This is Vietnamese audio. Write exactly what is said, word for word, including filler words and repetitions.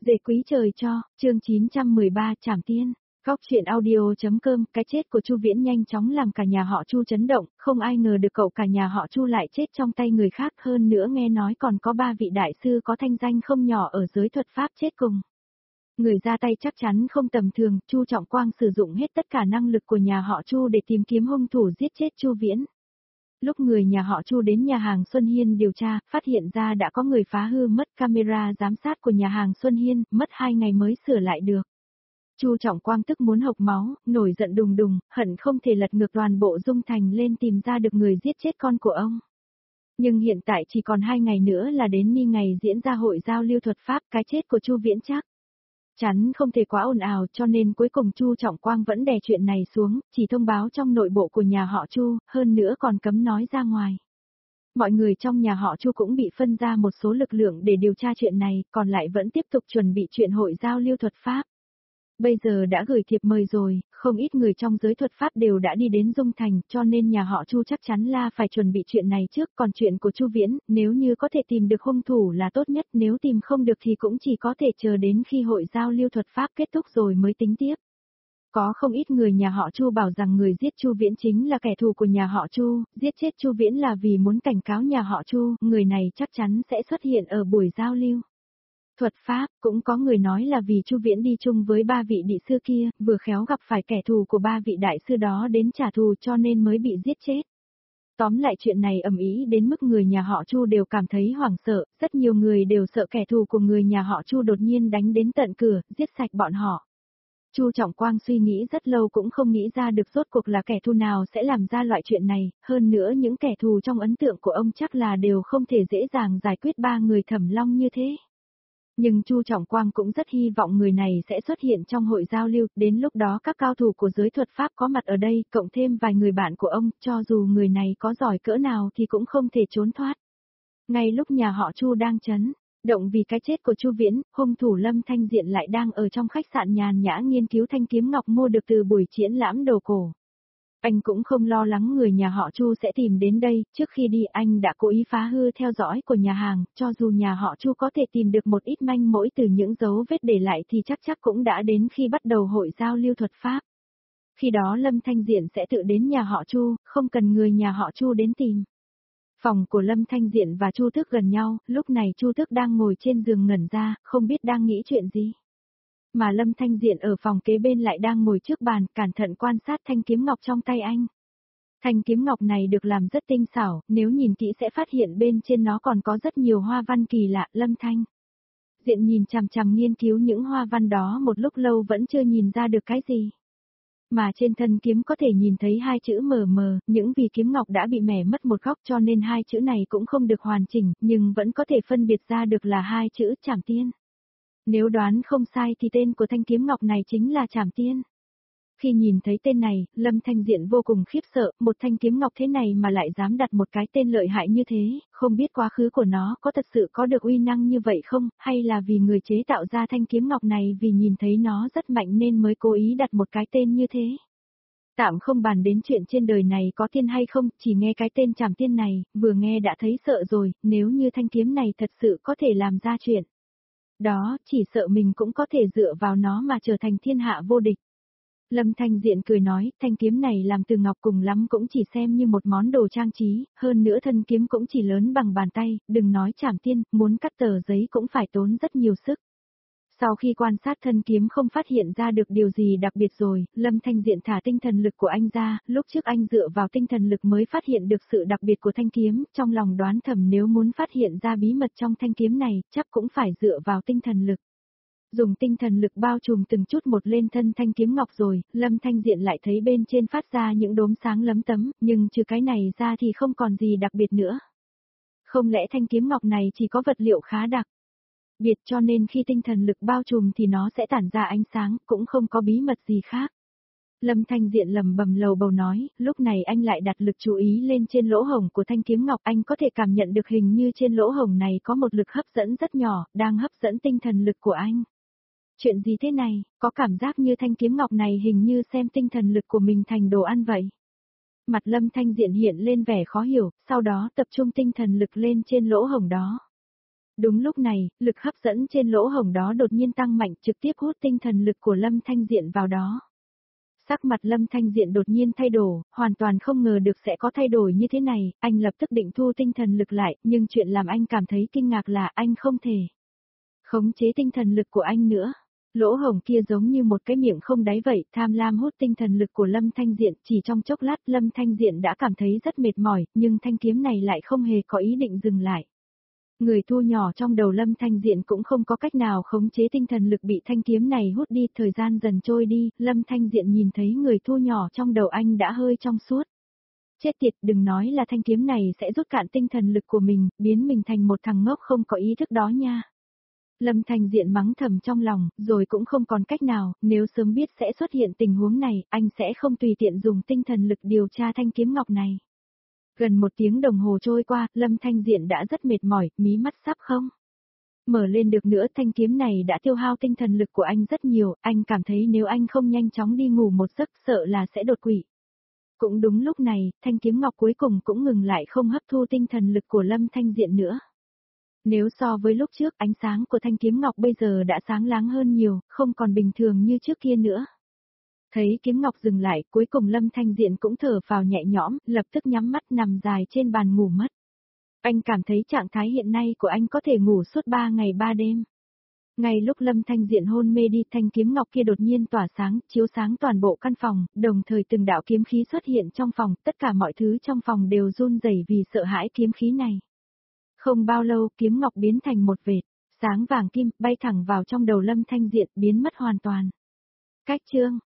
Dề quý trời cho, chương chín trăm mười ba Trảm Tiên. Góc truyện audio.com. Cái chết của Chu Viễn nhanh chóng làm cả nhà họ Chu chấn động, không ai ngờ được cậu cả nhà họ Chu lại chết trong tay người khác, hơn nữa nghe nói còn có ba vị đại sư có thanh danh không nhỏ ở giới thuật pháp chết cùng. Người ra tay chắc chắn không tầm thường, Chu Trọng Quang sử dụng hết tất cả năng lực của nhà họ Chu để tìm kiếm hung thủ giết chết Chu Viễn. Lúc người nhà họ Chu đến nhà hàng Xuân Hiên điều tra, phát hiện ra đã có người phá hư mất camera giám sát của nhà hàng Xuân Hiên, mất hai ngày mới sửa lại được. Chu Trọng Quang tức muốn hộc máu, nổi giận đùng đùng, hận không thể lật ngược toàn bộ Dung Thành lên tìm ra được người giết chết con của ông. Nhưng hiện tại chỉ còn hai ngày nữa là đến ni ngày diễn ra hội giao lưu thuật pháp, cái chết của Chu Viễn chắc chắn không thể quá ồn ào, cho nên cuối cùng Chu Trọng Quang vẫn đè chuyện này xuống, chỉ thông báo trong nội bộ của nhà họ Chu, hơn nữa còn cấm nói ra ngoài. Mọi người trong nhà họ Chu cũng bị phân ra một số lực lượng để điều tra chuyện này, còn lại vẫn tiếp tục chuẩn bị chuyện hội giao lưu thuật pháp. Bây giờ đã gửi thiệp mời rồi, không ít người trong giới thuật pháp đều đã đi đến Dung Thành, cho nên nhà họ Chu chắc chắn là phải chuẩn bị chuyện này trước, còn chuyện của Chu Viễn, nếu như có thể tìm được hung thủ là tốt nhất, nếu tìm không được thì cũng chỉ có thể chờ đến khi hội giao lưu thuật pháp kết thúc rồi mới tính tiếp. Có không ít người nhà họ Chu bảo rằng người giết Chu Viễn chính là kẻ thù của nhà họ Chu, giết chết Chu Viễn là vì muốn cảnh cáo nhà họ Chu, người này chắc chắn sẽ xuất hiện ở buổi giao lưu thuật pháp, cũng có người nói là vì Chu Viễn đi chung với ba vị địa sư kia, vừa khéo gặp phải kẻ thù của ba vị đại sư đó đến trả thù cho nên mới bị giết chết. Tóm lại chuyện này ầm ĩ đến mức người nhà họ Chu đều cảm thấy hoảng sợ, rất nhiều người đều sợ kẻ thù của người nhà họ Chu đột nhiên đánh đến tận cửa, giết sạch bọn họ. Chu Trọng Quang suy nghĩ rất lâu cũng không nghĩ ra được rốt cuộc là kẻ thù nào sẽ làm ra loại chuyện này, hơn nữa những kẻ thù trong ấn tượng của ông chắc là đều không thể dễ dàng giải quyết ba người Thẩm Long như thế. Nhưng Chu Trọng Quang cũng rất hy vọng người này sẽ xuất hiện trong hội giao lưu, đến lúc đó các cao thủ của giới thuật pháp có mặt ở đây, cộng thêm vài người bạn của ông, cho dù người này có giỏi cỡ nào thì cũng không thể trốn thoát. Ngay lúc nhà họ Chu đang chấn động vì cái chết của Chu Viễn, hung thủ Lâm Thanh Diện lại đang ở trong khách sạn nhàn nhã nghiên cứu thanh kiếm ngọc mua được từ buổi triển lãm đồ cổ. Anh cũng không lo lắng người nhà họ Chu sẽ tìm đến đây, trước khi đi anh đã cố ý phá hư theo dõi của nhà hàng, cho dù nhà họ Chu có thể tìm được một ít manh mối từ những dấu vết để lại thì chắc chắc cũng đã đến khi bắt đầu hội giao lưu thuật pháp. Khi đó Lâm Thanh Diện sẽ tự đến nhà họ Chu, không cần người nhà họ Chu đến tìm. Phòng của Lâm Thanh Diện và Chu Tước gần nhau, lúc này Chu Tước đang ngồi trên giường ngẩn ra, không biết đang nghĩ chuyện gì. Mà Lâm Thanh Diện ở phòng kế bên lại đang ngồi trước bàn, cẩn thận quan sát thanh kiếm ngọc trong tay anh. Thanh kiếm ngọc này được làm rất tinh xảo, nếu nhìn kỹ sẽ phát hiện bên trên nó còn có rất nhiều hoa văn kỳ lạ. Lâm Thanh Diện nhìn chằm chằm nghiên cứu những hoa văn đó một lúc lâu vẫn chưa nhìn ra được cái gì. Mà trên thân kiếm có thể nhìn thấy hai chữ mờ mờ, những vì kiếm ngọc đã bị mẻ mất một góc cho nên hai chữ này cũng không được hoàn chỉnh, nhưng vẫn có thể phân biệt ra được là hai chữ Trảm Tiên. Nếu đoán không sai thì tên của thanh kiếm ngọc này chính là Trảm Tiên. Khi nhìn thấy tên này, Lâm Thanh Diện vô cùng khiếp sợ, một thanh kiếm ngọc thế này mà lại dám đặt một cái tên lợi hại như thế, không biết quá khứ của nó có thật sự có được uy năng như vậy không, hay là vì người chế tạo ra thanh kiếm ngọc này vì nhìn thấy nó rất mạnh nên mới cố ý đặt một cái tên như thế. Tạm không bàn đến chuyện trên đời này có tiên hay không, chỉ nghe cái tên Trảm Tiên này, vừa nghe đã thấy sợ rồi, nếu như thanh kiếm này thật sự có thể làm ra chuyện đó, chỉ sợ mình cũng có thể dựa vào nó mà trở thành thiên hạ vô địch. Lâm Thanh Diện cười nói, thanh kiếm này làm từ ngọc cùng lắm cũng chỉ xem như một món đồ trang trí, hơn nữa thân kiếm cũng chỉ lớn bằng bàn tay, đừng nói Trảm Tiên, muốn cắt tờ giấy cũng phải tốn rất nhiều sức. Sau khi quan sát thân kiếm không phát hiện ra được điều gì đặc biệt rồi, Lâm Thanh Diện thả tinh thần lực của anh ra, lúc trước anh dựa vào tinh thần lực mới phát hiện được sự đặc biệt của thanh kiếm, trong lòng đoán thầm nếu muốn phát hiện ra bí mật trong thanh kiếm này, chắc cũng phải dựa vào tinh thần lực. Dùng tinh thần lực bao trùm từng chút một lên thân thanh kiếm ngọc rồi, Lâm Thanh Diện lại thấy bên trên phát ra những đốm sáng lấm tấm, nhưng trừ cái này ra thì không còn gì đặc biệt nữa. Không lẽ thanh kiếm ngọc này chỉ có vật liệu khá đặc biệt cho nên khi tinh thần lực bao trùm thì nó sẽ tản ra ánh sáng, cũng không có bí mật gì khác. Lâm Thanh Diện lầm bầm lầu bầu nói, lúc này anh lại đặt lực chú ý lên trên lỗ hổng của thanh kiếm ngọc, anh có thể cảm nhận được hình như trên lỗ hổng này có một lực hấp dẫn rất nhỏ, đang hấp dẫn tinh thần lực của anh. Chuyện gì thế này, có cảm giác như thanh kiếm ngọc này hình như xem tinh thần lực của mình thành đồ ăn vậy. Mặt Lâm Thanh Diện hiện lên vẻ khó hiểu, sau đó tập trung tinh thần lực lên trên lỗ hổng đó. Đúng lúc này, lực hấp dẫn trên lỗ hổng đó đột nhiên tăng mạnh trực tiếp hút tinh thần lực của Lâm Thanh Diện vào đó. Sắc mặt Lâm Thanh Diện đột nhiên thay đổi, hoàn toàn không ngờ được sẽ có thay đổi như thế này, anh lập tức định thu tinh thần lực lại, nhưng chuyện làm anh cảm thấy kinh ngạc là anh không thể khống chế tinh thần lực của anh nữa. Lỗ hổng kia giống như một cái miệng không đáy vậy, tham lam hút tinh thần lực của Lâm Thanh Diện, chỉ trong chốc lát Lâm Thanh Diện đã cảm thấy rất mệt mỏi, nhưng thanh kiếm này lại không hề có ý định dừng lại. Người thu nhỏ trong đầu Lâm Thanh Diện cũng không có cách nào khống chế tinh thần lực bị thanh kiếm này hút đi, thời gian dần trôi đi, Lâm Thanh Diện nhìn thấy người thu nhỏ trong đầu anh đã hơi trong suốt. Chết tiệt, đừng nói là thanh kiếm này sẽ rút cạn tinh thần lực của mình, biến mình thành một thằng ngốc không có ý thức đó nha. Lâm Thanh Diện mắng thầm trong lòng, rồi cũng không còn cách nào, nếu sớm biết sẽ xuất hiện tình huống này, anh sẽ không tùy tiện dùng tinh thần lực điều tra thanh kiếm ngọc này. Gần một tiếng đồng hồ trôi qua, Lâm Thanh Diện đã rất mệt mỏi, mí mắt sắp không mở lên được nữa, thanh kiếm này đã tiêu hao tinh thần lực của anh rất nhiều, anh cảm thấy nếu anh không nhanh chóng đi ngủ một giấc sợ là sẽ đột quỵ. Cũng đúng lúc này, thanh kiếm ngọc cuối cùng cũng ngừng lại không hấp thu tinh thần lực của Lâm Thanh Diện nữa. Nếu so với lúc trước, ánh sáng của thanh kiếm ngọc bây giờ đã sáng láng hơn nhiều, không còn bình thường như trước kia nữa. Thấy kiếm ngọc dừng lại, cuối cùng Lâm Thanh Diện cũng thở phào nhẹ nhõm, lập tức nhắm mắt nằm dài trên bàn ngủ mất. Anh cảm thấy trạng thái hiện nay của anh có thể ngủ suốt ba ngày ba đêm. Ngay lúc Lâm Thanh Diện hôn mê đi, thanh kiếm ngọc kia đột nhiên tỏa sáng, chiếu sáng toàn bộ căn phòng, đồng thời từng đạo kiếm khí xuất hiện trong phòng, tất cả mọi thứ trong phòng đều run rẩy vì sợ hãi kiếm khí này. Không bao lâu, kiếm ngọc biến thành một vệt sáng vàng kim, bay thẳng vào trong đầu Lâm Thanh Diện, biến mất hoàn toàn. Cách chương